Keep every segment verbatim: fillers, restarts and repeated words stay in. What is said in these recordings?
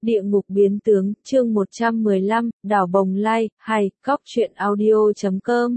Địa ngục biến tướng, chương một trăm mười lăm, đảo bồng lai, hay, cóc truyện audio chấm com.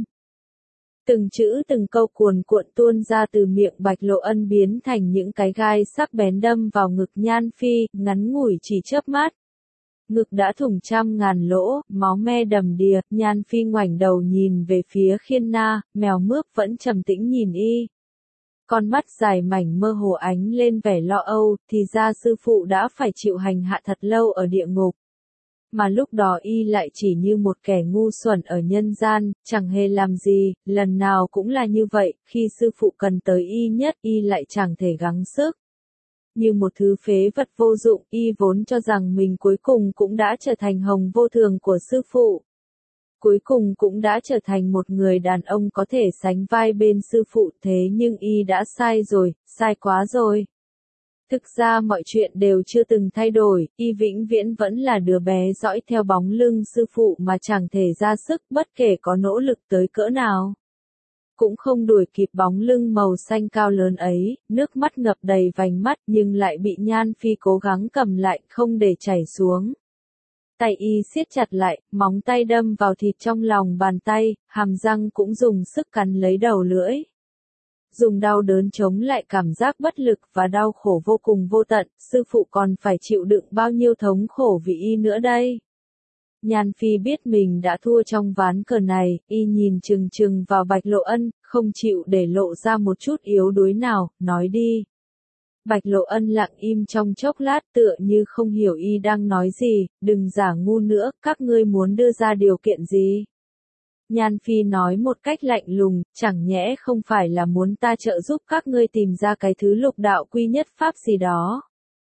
Từng chữ từng câu cuồn cuộn tuôn ra từ miệng Bạch Lộ Ân biến thành những cái gai sắc bén đâm vào ngực Nhan Phi, ngắn ngủi chỉ chớp mắt. Ngực đã thủng trăm ngàn lỗ, máu me đầm đìa, Nhan Phi ngoảnh đầu nhìn về phía Khiên Na, mèo mướp vẫn trầm tĩnh nhìn y. Con mắt dài mảnh mơ hồ ánh lên vẻ lo âu, thì ra sư phụ đã phải chịu hành hạ thật lâu ở địa ngục. Mà lúc đó y lại chỉ như một kẻ ngu xuẩn ở nhân gian, chẳng hề làm gì, lần nào cũng là như vậy, khi sư phụ cần tới y nhất y lại chẳng thể gắng sức. Như một thứ phế vật vô dụng, y vốn cho rằng mình cuối cùng cũng đã trở thành hồng vô thường của sư phụ. Cuối cùng cũng đã trở thành một người đàn ông có thể sánh vai bên sư phụ, thế nhưng y đã sai rồi, sai quá rồi. Thực ra mọi chuyện đều chưa từng thay đổi, y vĩnh viễn vẫn là đứa bé dõi theo bóng lưng sư phụ mà chẳng thể ra sức bất kể có nỗ lực tới cỡ nào. Cũng không đuổi kịp bóng lưng màu xanh cao lớn ấy, nước mắt ngập đầy vành mắt nhưng lại bị Nhan Phi cố gắng cầm lại không để chảy xuống. Tay y siết chặt lại, móng tay đâm vào thịt trong lòng bàn tay, hàm răng cũng dùng sức cắn lấy đầu lưỡi. Dùng đau đớn chống lại cảm giác bất lực và đau khổ vô cùng vô tận, sư phụ còn phải chịu đựng bao nhiêu thống khổ vì y nữa đây. Nhan Phi biết mình đã thua trong ván cờ này, y nhìn chừng chừng vào Bạch Lộ Ân, không chịu để lộ ra một chút yếu đuối nào, nói đi. Bạch Lộ Ân lặng im trong chốc lát tựa như không hiểu y đang nói gì, đừng giả ngu nữa, các ngươi muốn đưa ra điều kiện gì? Nhan Phi nói một cách lạnh lùng, chẳng nhẽ không phải là muốn ta trợ giúp các ngươi tìm ra cái thứ lục đạo quy nhất pháp gì đó.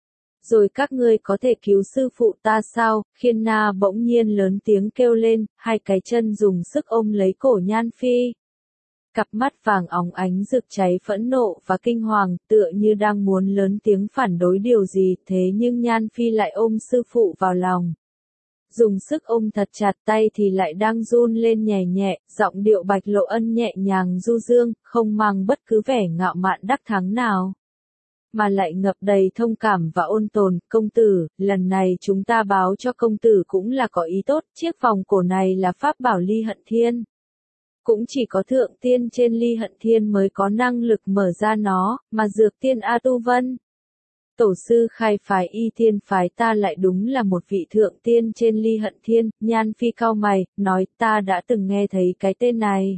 Rồi các ngươi có thể cứu sư phụ ta sao? Khiên Na bỗng nhiên lớn tiếng kêu lên, hai cái chân dùng sức ôm lấy cổ Nhan Phi. Cặp mắt vàng óng ánh rực cháy phẫn nộ và kinh hoàng, tựa như đang muốn lớn tiếng phản đối điều gì, thế nhưng Nhan Phi lại ôm sư phụ vào lòng. Dùng sức ôm thật chặt tay thì lại đang run lên nhẹ nhẹ, giọng điệu Bạch Lộ Ân nhẹ nhàng du dương, không mang bất cứ vẻ ngạo mạn đắc thắng nào. Mà lại ngập đầy thông cảm và ôn tồn, công tử, lần này chúng ta báo cho công tử cũng là có ý tốt, chiếc vòng cổ này là pháp bảo Ly Hận Thiên. Cũng chỉ có thượng tiên trên Ly Hận Thiên mới có năng lực mở ra nó, mà dược tiên A Tu Vân. Tổ sư khai phái Y Thiên phái ta lại đúng là một vị thượng tiên trên Ly Hận Thiên, Nhan Phi cau mày, nói ta đã từng nghe thấy cái tên này.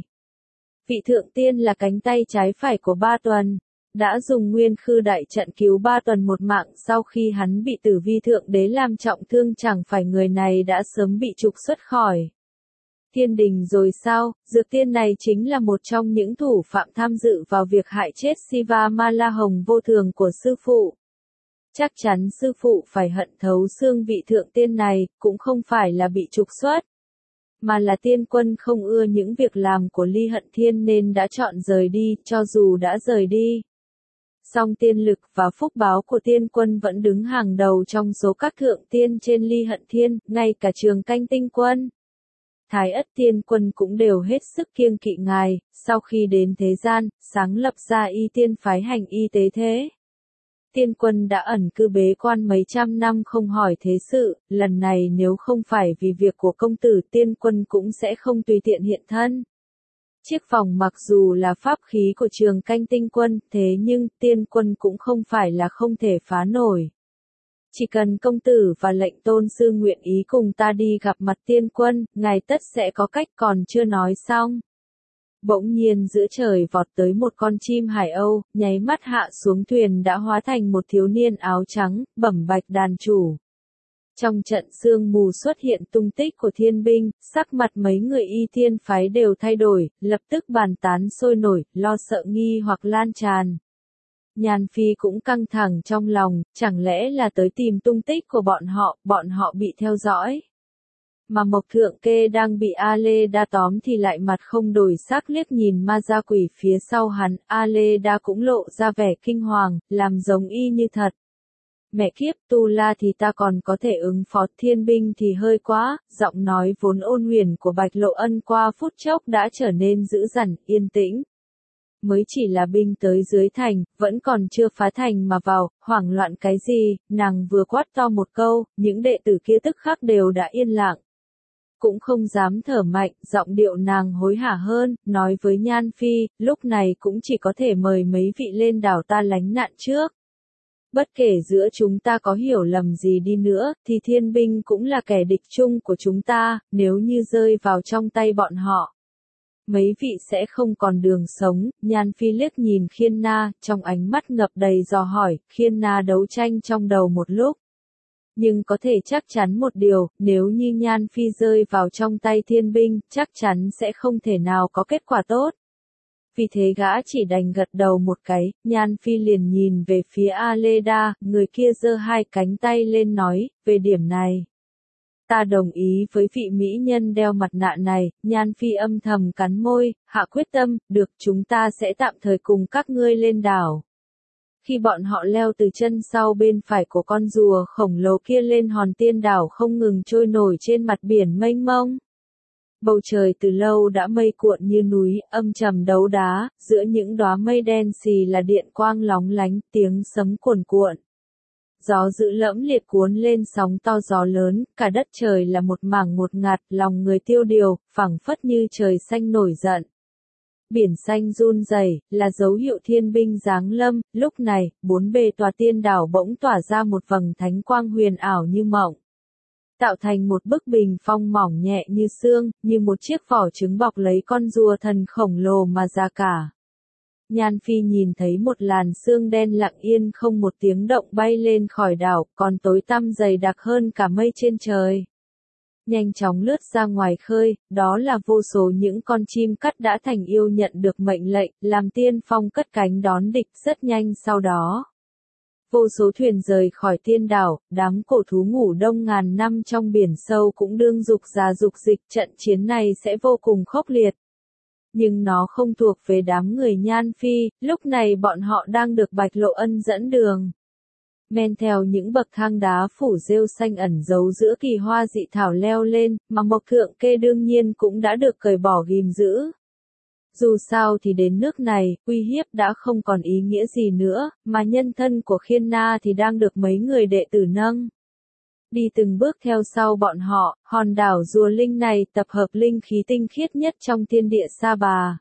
Vị thượng tiên là cánh tay trái phải của Ba Tuần, đã dùng nguyên khư đại trận cứu Ba Tuần một mạng sau khi hắn bị Tử Vi thượng đế làm trọng thương, chẳng phải người này đã sớm bị trục xuất khỏi thiên đình rồi sao? Dược tiên này chính là một trong những thủ phạm tham dự vào việc hại chết Siva Ma La Hồng vô thường của sư phụ. Chắc chắn sư phụ phải hận thấu xương vị thượng tiên này, cũng không phải là bị trục xuất, mà là tiên quân không ưa những việc làm của Ly Hận Thiên nên đã chọn rời đi, cho dù đã rời đi. Song tiên lực và phúc báo của tiên quân vẫn đứng hàng đầu trong số các thượng tiên trên Ly Hận Thiên, ngay cả Trường Canh Tinh Quân. Thái Ất Tiên Quân cũng đều hết sức kiêng kỵ ngài, sau khi đến thế gian, sáng lập ra Y Tiên phái hành y tế thế. Tiên Quân đã ẩn cư bế quan mấy trăm năm không hỏi thế sự, lần này nếu không phải vì việc của công tử Tiên Quân cũng sẽ không tùy tiện hiện thân. Chiếc vòng mặc dù là pháp khí của Trường Canh Tinh Quân, thế nhưng Tiên Quân cũng không phải là không thể phá nổi. Chỉ cần công tử và lệnh tôn sư nguyện ý cùng ta đi gặp mặt Tiên Quân, ngài tất sẽ có cách. Còn chưa nói xong. Bỗng nhiên giữa trời vọt tới một con chim hải âu, nháy mắt hạ xuống thuyền đã hóa thành một thiếu niên áo trắng, bẩm bạch đàn chủ. Trong trận sương mù xuất hiện tung tích của thiên binh, sắc mặt mấy người Y Thiên phái đều thay đổi, lập tức bàn tán sôi nổi, lo sợ nghi hoặc lan tràn. Nhan Phi cũng căng thẳng trong lòng, chẳng lẽ là tới tìm tung tích của bọn họ, bọn họ bị theo dõi. Mà Mộc Thượng Kê đang bị A Lê Đa tóm thì lại mặt không đổi sắc liếc nhìn ma gia quỷ phía sau hắn, A Lê Đa cũng lộ ra vẻ kinh hoàng, làm giống y như thật. Mẹ kiếp, Tu La thì ta còn có thể ứng phó, thiên binh thì hơi quá, giọng nói vốn ôn huyền của Bạch Lộ Ân qua phút chốc đã trở nên dữ dằn, yên tĩnh. mới chỉ là binh tới dưới thành, vẫn còn chưa phá thành mà vào, hoảng loạn cái gì, nàng vừa quát to một câu, những đệ tử kia tức khắc đều đã yên lặng. Cũng không dám thở mạnh, giọng điệu nàng hối hả hơn, nói với Nhan Phi, lúc này cũng chỉ có thể mời mấy vị lên đảo ta lánh nạn trước. Bất kể giữa chúng ta có hiểu lầm gì đi nữa, thì thiên binh cũng là kẻ địch chung của chúng ta, nếu như rơi vào trong tay bọn họ. Mấy vị sẽ không còn đường sống, Nhan Phi liếc nhìn Khiên Na, trong ánh mắt ngập đầy dò hỏi, Khiên Na đấu tranh trong đầu một lúc. Nhưng có thể chắc chắn một điều, nếu như Nhan Phi rơi vào trong tay thiên binh, chắc chắn sẽ không thể nào có kết quả tốt. Vì thế gã chỉ đành gật đầu một cái, Nhan Phi liền nhìn về phía Aleda, người kia giơ hai cánh tay lên nói, về điểm này. Ta đồng ý với vị mỹ nhân đeo mặt nạ này, Nhan Phi âm thầm cắn môi, hạ quyết tâm, được chúng ta sẽ tạm thời cùng các ngươi lên đảo. Khi bọn họ leo từ chân sau bên phải của con rùa khổng lồ kia lên hòn tiên đảo không ngừng trôi nổi trên mặt biển mênh mông. Bầu trời từ lâu đã mây cuộn như núi, âm trầm đấu đá, giữa những đóa mây đen xì là điện quang lóng lánh, tiếng sấm cuồn cuộn. Gió dữ lẫm liệt cuốn lên sóng to gió lớn, cả đất trời là một mảng ngột ngạt, lòng người tiêu điều, phẳng phất như trời xanh nổi giận. Biển xanh run rẩy, là dấu hiệu thiên binh giáng lâm, lúc này, bốn bề tòa tiên đảo bỗng tỏa ra một vầng thánh quang huyền ảo như mộng. Tạo thành một bức bình phong mỏng nhẹ như sương, như một chiếc vỏ trứng bọc lấy con rùa thần khổng lồ mà ra cả. Nhan Phi nhìn thấy một làn sương đen lặng yên không một tiếng động bay lên khỏi đảo, còn tối tăm dày đặc hơn cả mây trên trời. Nhanh chóng lướt ra ngoài khơi, đó là vô số những con chim cắt đã thành yêu nhận được mệnh lệnh, làm tiên phong cất cánh đón địch rất nhanh sau đó. Vô số thuyền rời khỏi tiên đảo, đám cổ thú ngủ đông ngàn năm trong biển sâu cũng đương dục ra dục dịch, trận chiến này sẽ vô cùng khốc liệt. Nhưng nó không thuộc về đám người Nhan Phi, lúc này bọn họ đang được Bạch Lộ Ân dẫn đường. Men theo những bậc thang đá phủ rêu xanh ẩn giấu giữa kỳ hoa dị thảo leo lên, mà mộc thượng kê đương nhiên cũng đã được cởi bỏ ghim giữ. Dù sao thì đến nước này, uy hiếp đã không còn ý nghĩa gì nữa, mà nhân thân của Khiên Na thì đang được mấy người đệ tử nâng. Đi từng bước theo sau bọn họ, hòn đảo rùa linh này tập hợp linh khí tinh khiết nhất trong thiên địa Sa Bà.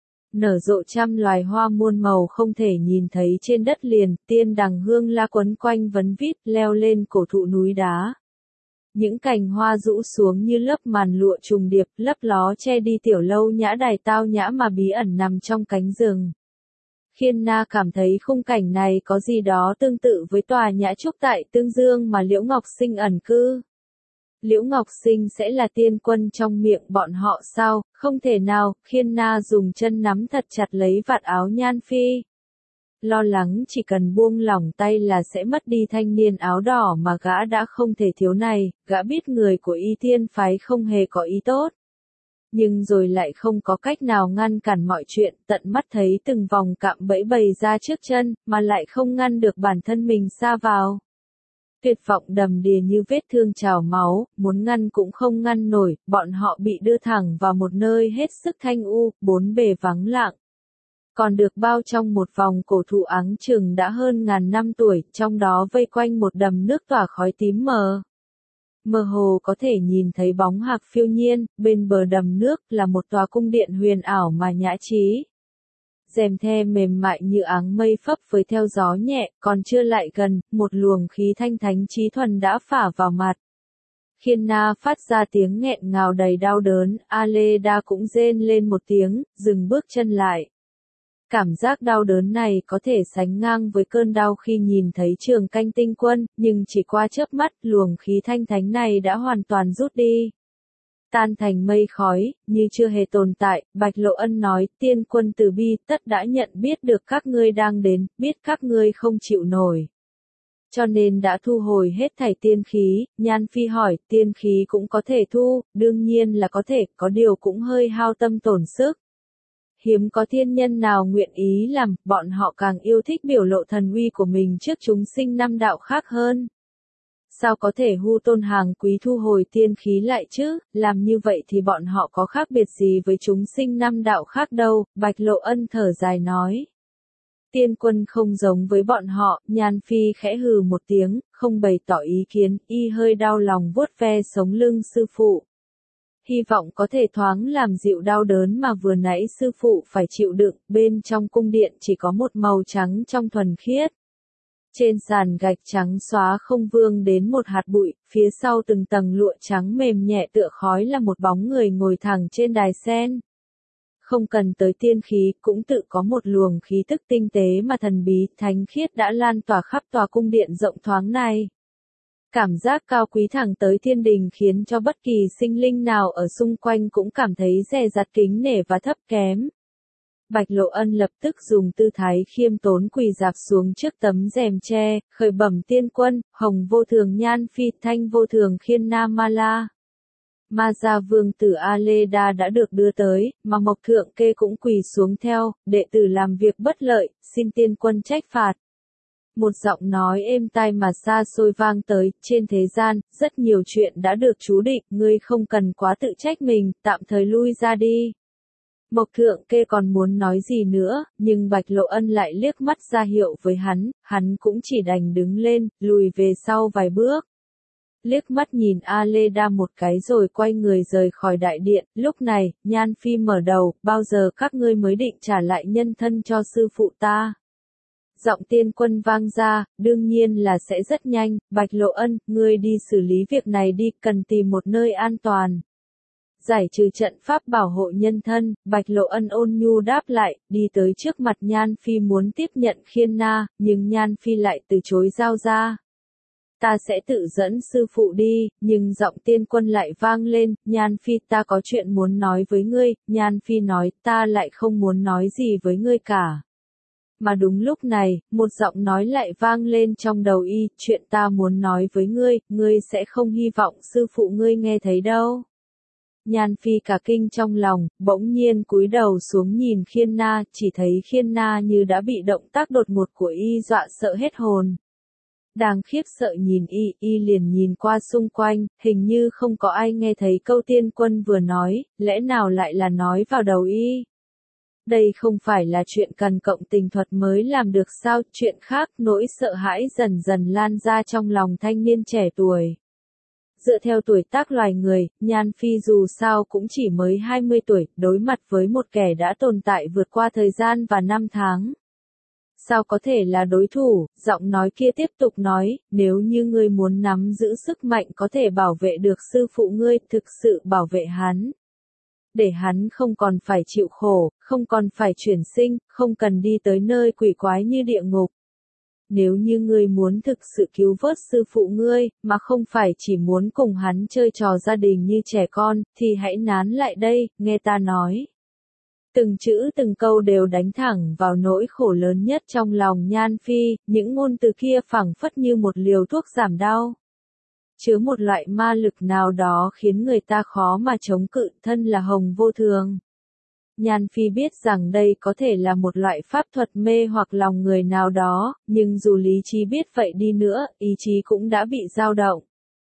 Nở rộ trăm loài hoa muôn màu không thể nhìn thấy trên đất liền, tiên đằng hương la quấn quanh vấn vít leo lên cổ thụ núi đá. Những cành hoa rũ xuống như lớp màn lụa trùng điệp, lấp ló che đi tiểu lâu nhã đài tao nhã mà bí ẩn nằm trong cánh rừng. Khiên Na cảm thấy khung cảnh này có gì đó tương tự với tòa nhã trúc tại Tương Dương mà Liễu Ngọc Sinh ẩn cư. Liễu Ngọc Sinh sẽ là tiên quân trong miệng bọn họ sao? Không thể nào, Khiên Na dùng chân nắm thật chặt lấy vạt áo Nhan Phi. Lo lắng chỉ cần buông lỏng tay là sẽ mất đi thanh niên áo đỏ mà gã đã không thể thiếu này, gã biết người của Y Thiên phái không hề có ý tốt. Nhưng rồi lại không có cách nào ngăn cản mọi chuyện, tận mắt thấy từng vòng cạm bẫy bày ra trước chân, mà lại không ngăn được bản thân mình sa vào. Tuyệt vọng đầm đìa như vết thương trào máu, muốn ngăn cũng không ngăn nổi, bọn họ bị đưa thẳng vào một nơi hết sức thanh u, bốn bề vắng lặng. Còn được bao trong một vòng cổ thụ áng chừng đã hơn ngàn năm tuổi, trong đó vây quanh một đầm nước tỏa khói tím mờ. Mơ hồ có thể nhìn thấy bóng hạc phiêu nhiên, bên bờ đầm nước là một tòa cung điện huyền ảo mà nhã trí. Rèm the mềm mại như áng mây phấp phới theo gió nhẹ, còn chưa lại gần, một luồng khí thanh thánh trí thuần đã phả vào mặt. Khiên Na phát ra tiếng nghẹn ngào đầy đau đớn, Aleda cũng rên lên một tiếng, dừng bước chân lại. Cảm giác đau đớn này có thể sánh ngang với cơn đau khi nhìn thấy Trường Canh tinh quân, nhưng chỉ qua chớp mắt, luồng khí thanh thánh này đã hoàn toàn rút đi. Tan thành mây khói, như chưa hề tồn tại, Bạch Lộ Ân nói, tiên quân Từ Bi tất đã nhận biết được các ngươi đang đến, biết các ngươi không chịu nổi. Cho nên đã thu hồi hết thảy tiên khí, Nhan Phi hỏi, tiên khí cũng có thể thu, đương nhiên là có thể, có điều cũng hơi hao tâm tổn sức. Hiếm có thiên nhân nào nguyện ý làm, bọn họ càng yêu thích biểu lộ thần uy của mình trước chúng sinh năm đạo khác hơn. Sao có thể Hu Tôn hàng quý thu hồi tiên khí lại chứ, làm như vậy thì bọn họ có khác biệt gì với chúng sinh năm đạo khác đâu, Bạch Lộ Ân thở dài nói. Tiên quân không giống với bọn họ, Nhan Phi khẽ hừ một tiếng, không bày tỏ ý kiến, y hơi đau lòng vuốt ve sống lưng sư phụ. Hy vọng có thể thoáng làm dịu đau đớn mà vừa nãy sư phụ phải chịu đựng, bên trong cung điện chỉ có một màu trắng trong thuần khiết. Trên sàn gạch trắng xóa không vương đến một hạt bụi, phía sau từng tầng lụa trắng mềm nhẹ tựa khói là một bóng người ngồi thẳng trên đài sen. Không cần tới tiên khí, cũng tự có một luồng khí tức tinh tế mà thần bí, thánh khiết đã lan tỏa khắp tòa cung điện rộng thoáng này. Cảm giác cao quý thẳng tới thiên đình khiến cho bất kỳ sinh linh nào ở xung quanh cũng cảm thấy dè dặt kính nể và thấp kém. Bạch Lộ Ân lập tức dùng tư thái khiêm tốn quỳ dạp xuống trước tấm rèm tre, khởi bẩm tiên quân, Hồng Vô Thường Nhan Phi, Thanh Vô Thường Khiên Na Ma La. Ma Gia Vương tử A-lê-đa đã được đưa tới, mà Mộc Thượng Kê cũng quỳ xuống theo, đệ tử làm việc bất lợi, xin tiên quân trách phạt. Một giọng nói êm tai mà xa xôi vang tới, trên thế gian, rất nhiều chuyện đã được chú định, ngươi không cần quá tự trách mình, tạm thời lui ra đi. Mộc Thượng Kê còn muốn nói gì nữa, nhưng Bạch Lộ Ân lại liếc mắt ra hiệu với hắn, hắn cũng chỉ đành đứng lên, lùi về sau vài bước. Liếc mắt nhìn A-lê-đa một cái rồi quay người rời khỏi đại điện, lúc này, Nhan Phi mở đầu, bao giờ các ngươi mới định trả lại nhân thân cho sư phụ ta? Giọng tiên quân vang ra, đương nhiên là sẽ rất nhanh, Bạch Lộ Ân, ngươi đi xử lý việc này đi, cần tìm một nơi an toàn. Giải trừ trận pháp bảo hộ nhân thân, Bạch Lộ Ân ôn nhu đáp lại, đi tới trước mặt Nhan Phi muốn tiếp nhận Khiên Na, nhưng Nhan Phi lại từ chối giao ra. Ta sẽ tự dẫn sư phụ đi, nhưng giọng tiên quân lại vang lên, Nhan Phi ta có chuyện muốn nói với ngươi, Nhan Phi nói, ta lại không muốn nói gì với ngươi cả. Mà đúng lúc này, một giọng nói lại vang lên trong đầu y, chuyện ta muốn nói với ngươi, ngươi sẽ không hy vọng sư phụ ngươi nghe thấy đâu. Nhan Phi cả kinh trong lòng, bỗng nhiên cúi đầu xuống nhìn Khiên Na, chỉ thấy Khiên Na như đã bị động tác đột ngột của y dọa sợ hết hồn. Đang khiếp sợ nhìn y, y liền nhìn qua xung quanh, hình như không có ai nghe thấy câu tiên quân vừa nói, lẽ nào lại là nói vào đầu y. Đây không phải là chuyện cần cộng tình thuật mới làm được sao, chuyện khác, nỗi sợ hãi dần dần lan ra trong lòng thanh niên trẻ tuổi. Dựa theo tuổi tác loài người, Nhan Phi dù sao cũng chỉ mới hai mươi tuổi, đối mặt với một kẻ đã tồn tại vượt qua thời gian và năm tháng. Sao có thể là đối thủ, giọng nói kia tiếp tục nói, nếu như ngươi muốn nắm giữ sức mạnh có thể bảo vệ được sư phụ ngươi, thực sự bảo vệ hắn. Để hắn không còn phải chịu khổ, không còn phải chuyển sinh, không cần đi tới nơi quỷ quái như địa ngục. Nếu như ngươi muốn thực sự cứu vớt sư phụ ngươi, mà không phải chỉ muốn cùng hắn chơi trò gia đình như trẻ con, thì hãy nán lại đây, nghe ta nói. Từng chữ từng câu đều đánh thẳng vào nỗi khổ lớn nhất trong lòng Nhan Phi, những ngôn từ kia phảng phất như một liều thuốc giảm đau. Chứa một loại ma lực nào đó khiến người ta khó mà chống cự, thân là Hồng Vô Thường. Nhan Phi biết rằng đây có thể là một loại pháp thuật mê hoặc lòng người nào đó, nhưng dù lý trí biết vậy đi nữa, ý chí cũng đã bị dao động.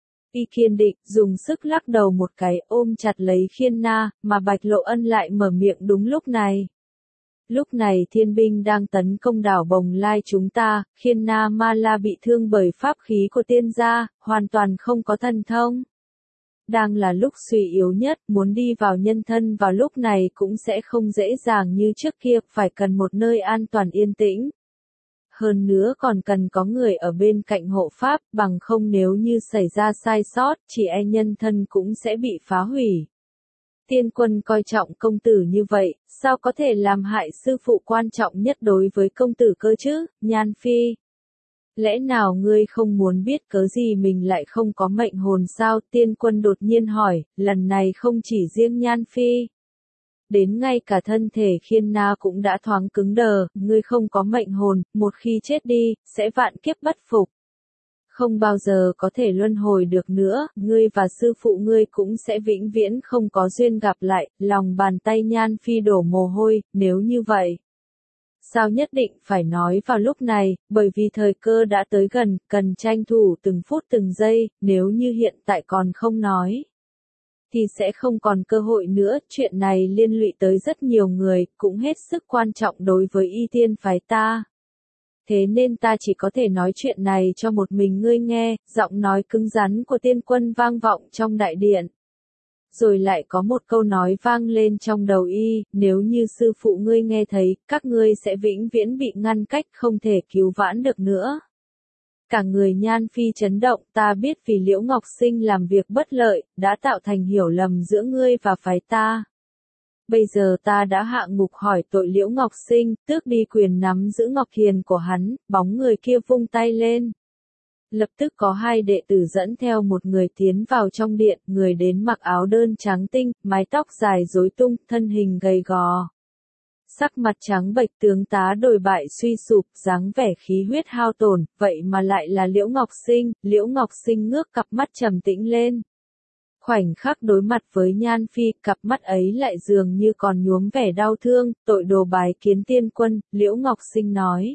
Y kiên định, dùng sức lắc đầu một cái, ôm chặt lấy Khiên Na, mà Bạch Lộ Ân lại mở miệng đúng lúc này. Lúc này thiên binh đang tấn công đảo Bồng Lai chúng ta, Khiên Na Ma La bị thương bởi pháp khí của tiên gia, hoàn toàn không có thần thông. Đang là lúc suy yếu nhất, muốn đi vào nhân thân vào lúc này cũng sẽ không dễ dàng như trước kia, phải cần một nơi an toàn yên tĩnh. Hơn nữa còn cần có người ở bên cạnh hộ pháp, bằng không nếu như xảy ra sai sót, chỉ e nhân thân cũng sẽ bị phá hủy. Tiên quân coi trọng công tử như vậy, sao có thể làm hại sư phụ quan trọng nhất đối với công tử cơ chứ, Nhan Phi? Lẽ nào ngươi không muốn biết cớ gì mình lại không có mệnh hồn sao? Tiên quân đột nhiên hỏi, lần này không chỉ riêng Nhan Phi. Đến ngay cả thân thể Khiên Na cũng đã thoáng cứng đờ, ngươi không có mệnh hồn, một khi chết đi, sẽ vạn kiếp bất phục. Không bao giờ có thể luân hồi được nữa, ngươi và sư phụ ngươi cũng sẽ vĩnh viễn không có duyên gặp lại, lòng bàn tay Nhan Phi đổ mồ hôi, nếu như vậy. Sao nhất định phải nói vào lúc này, bởi vì thời cơ đã tới gần, cần tranh thủ từng phút từng giây, nếu như hiện tại còn không nói, thì sẽ không còn cơ hội nữa, chuyện này liên lụy tới rất nhiều người, cũng hết sức quan trọng đối với y tiên phái ta. Thế nên ta chỉ có thể nói chuyện này cho một mình ngươi nghe, giọng nói cứng rắn của tiên quân vang vọng trong đại điện. Rồi lại có một câu nói vang lên trong đầu y, nếu như sư phụ ngươi nghe thấy, các ngươi sẽ vĩnh viễn bị ngăn cách không thể cứu vãn được nữa. Cả người Nhan Phi chấn động, ta biết vì Liễu Ngọc Sinh làm việc bất lợi, đã tạo thành hiểu lầm giữa ngươi và phái ta. Bây giờ ta đã hạ ngục hỏi tội Liễu Ngọc Sinh, tước đi quyền nắm giữ Ngọc Hiền của hắn, bóng người kia vung tay lên. Lập tức có hai đệ tử dẫn theo một người tiến vào trong điện, người đến mặc áo đơn trắng tinh, mái tóc dài rối tung, thân hình gầy gò. Sắc mặt trắng bệch, tướng tá đồi bại suy sụp, dáng vẻ khí huyết hao tổn, vậy mà lại là Liễu Ngọc Sinh. Liễu Ngọc Sinh ngước cặp mắt trầm tĩnh lên. Khoảnh khắc đối mặt với Nhan Phi, cặp mắt ấy lại dường như còn nhuốm vẻ đau thương, tội đồ bái kiến tiên quân, Liễu Ngọc Sinh nói.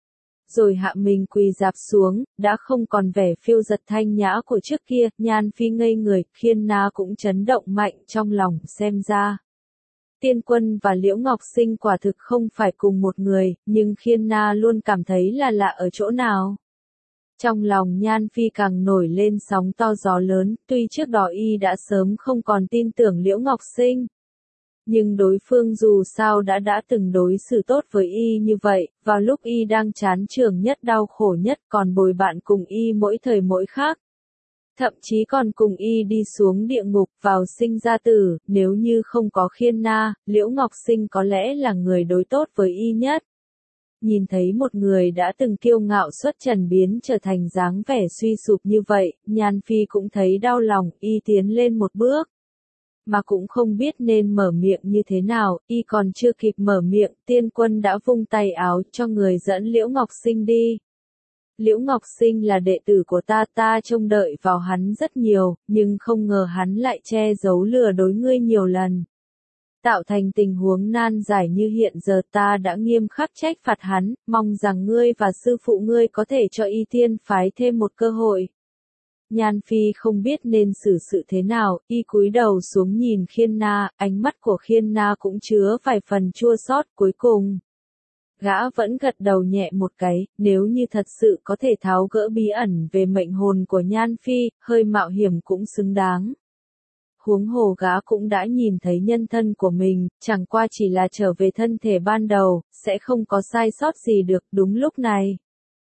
Rồi hạ mình quỳ dạp xuống, đã không còn vẻ phiêu giật thanh nhã của trước kia, Nhan Phi ngây người, Khiên Na cũng chấn động mạnh trong lòng, xem ra. Tiên quân và Liễu Ngọc Sinh quả thực không phải cùng một người, nhưng Khiên Na luôn cảm thấy là lạ ở chỗ nào. Trong lòng Nhan Phi càng nổi lên sóng to gió lớn, tuy trước đó y đã sớm không còn tin tưởng Liễu Ngọc Sinh. Nhưng đối phương dù sao đã đã từng đối xử tốt với y như vậy, vào lúc y đang chán trường nhất đau khổ nhất còn bồi bạn cùng y mỗi thời mỗi khác. Thậm chí còn cùng y đi xuống địa ngục vào sinh ra tử, nếu như không có Khiên Na, Liễu Ngọc Sinh có lẽ là người đối tốt với y nhất. Nhìn thấy một người đã từng kiêu ngạo xuất trần biến trở thành dáng vẻ suy sụp như vậy, Nhan Phi cũng thấy đau lòng, y tiến lên một bước. Mà cũng không biết nên mở miệng như thế nào, y còn chưa kịp mở miệng, tiên quân đã vung tay áo cho người dẫn Liễu Ngọc Sinh đi. Liễu Ngọc Sinh là đệ tử của ta, ta trông đợi vào hắn rất nhiều, nhưng không ngờ hắn lại che giấu lừa dối ngươi nhiều lần. Tạo thành tình huống nan giải như hiện giờ, ta đã nghiêm khắc trách phạt hắn, mong rằng ngươi và sư phụ ngươi có thể cho y tiên phái thêm một cơ hội. Nhan Phi không biết nên xử sự thế nào, y cúi đầu xuống nhìn Khiên Na, ánh mắt của Khiên Na cũng chứa vài phần chua xót. Cuối cùng. Gã vẫn gật đầu nhẹ một cái, nếu như thật sự có thể tháo gỡ bí ẩn về mệnh hồn của Nhan Phi, hơi mạo hiểm cũng xứng đáng. Huống hồ gã cũng đã nhìn thấy nhân thân của mình, chẳng qua chỉ là trở về thân thể ban đầu, sẽ không có sai sót gì được. Đúng lúc này.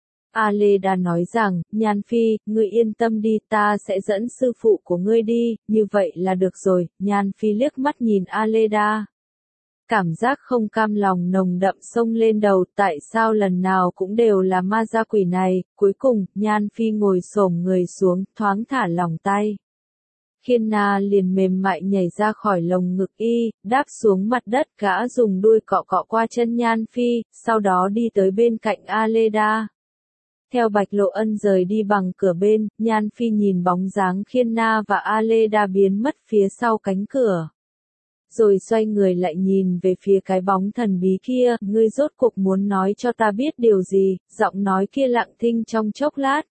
A Lê đã nói rằng, Nhan Phi, ngươi yên tâm đi, ta sẽ dẫn sư phụ của ngươi đi, như vậy là được rồi. Nhan Phi liếc mắt nhìn A Lê Đa. Cảm giác không cam lòng nồng đậm xông lên đầu, tại sao lần nào cũng đều là ma gia quỷ này. Cuối cùng, Nhan Phi ngồi xổm người xuống, thoáng thả lỏng tay. Khiên Na liền mềm mại nhảy ra khỏi lồng ngực y, đáp xuống mặt đất, gã dùng đuôi cọ cọ qua chân Nhan Phi, sau đó đi tới bên cạnh A Lê Đa. Theo Bạch Lộ Ân rời đi bằng cửa bên, Nhan Phi nhìn bóng dáng Khiên Na và A Lê Đa biến mất phía sau cánh cửa. Rồi xoay người lại nhìn về phía cái bóng thần bí kia, ngươi rốt cuộc muốn nói cho ta biết điều gì, giọng nói kia lặng thinh trong chốc lát.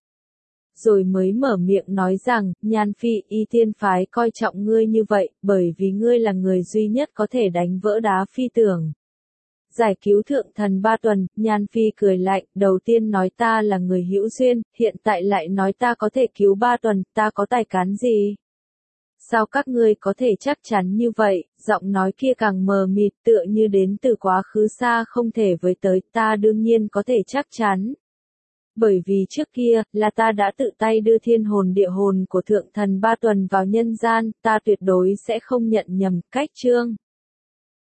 Rồi mới mở miệng nói rằng, Nhan Phi, y tiên phái coi trọng ngươi như vậy, bởi vì ngươi là người duy nhất có thể đánh vỡ đá phi tường. Giải cứu thượng thần ba tuần, Nhan Phi cười lạnh, đầu tiên nói ta là người hữu duyên, hiện tại lại nói ta có thể cứu ba tuần, ta có tài cán gì? Sao các ngươi có thể chắc chắn như vậy? Giọng nói kia càng mờ mịt tựa như đến từ quá khứ xa không thể với tới, ta đương nhiên có thể chắc chắn. Bởi vì trước kia, là ta đã tự tay đưa thiên hồn địa hồn của thượng thần ba tuần vào nhân gian, ta tuyệt đối sẽ không nhận nhầm. Cách chương